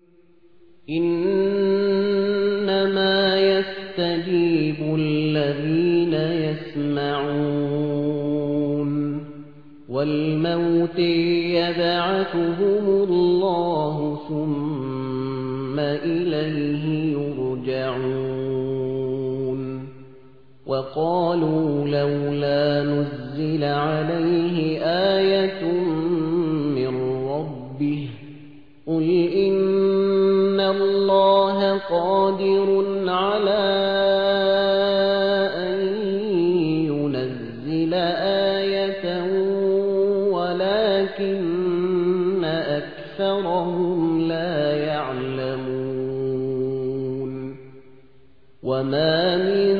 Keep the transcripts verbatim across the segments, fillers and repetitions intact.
إنما يستجيب الذين يسمعون والموت يبعثهم الله ثم إليه يرجعون وقالوا لولا نزل عليه آية من ربه قل إن الله قادر على أن ينزل آية ولكن أكثرهم لا يعلمون وما من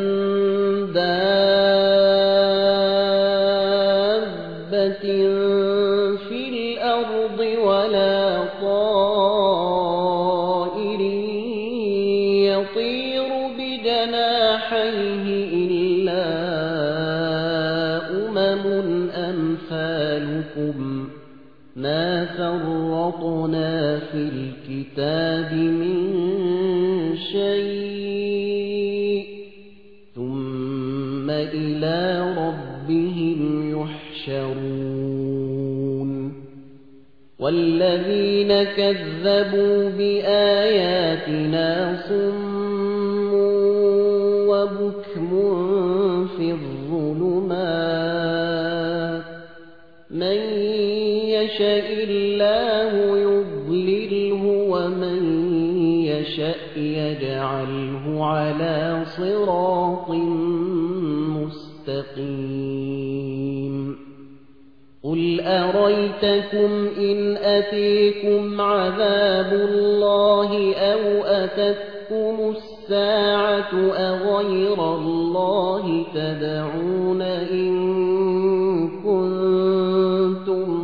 دابة في الأرض ولا طائر يطير بجناحيه إلا أمم أمثالكم ما فرطنا في الكتاب من شيء ثم إلى ربهم يحشرون والذين كذبوا بآياتنا صم وبكم في الظلمات من يشاء الله يضلله ومن يشاء يجعله على صراط مستقيم قل أريتكم إن أتيكم عذاب الله أو أتتكم الساعة أغير الله تدعون إن كنتم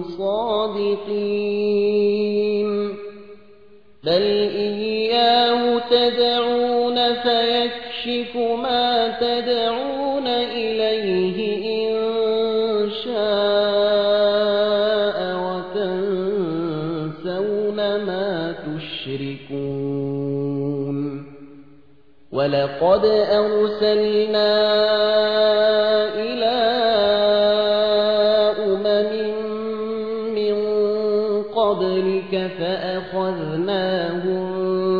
صادقين بل إياه تدعون فيكشف ما تدعون إليه إن شاء وتنسون ما تشركون ولقد أرسلنا إلى أمم من قبلك فأخذناهم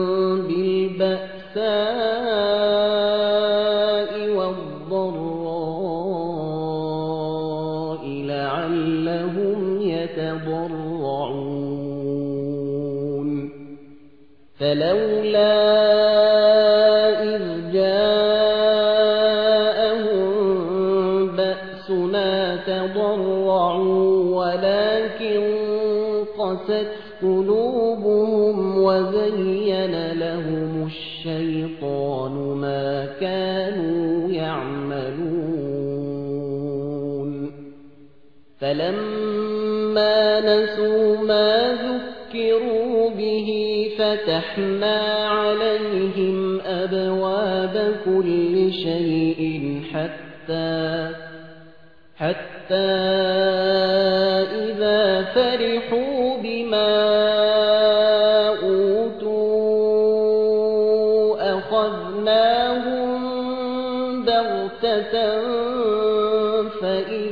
بالبأساء والضراء لعلهم يتضرعون فلولا إذ جاءهم بأسنا تضرعوا ولكن قست قلوبهم وزين لهم الشيطان ما كانوا يعملون فلما نسوا ما ذكروا به فتحنا عليهم أبواب كل شيء حتى حتى إذا فرحوا بما أوتوا أخذناهم بغتة فإذا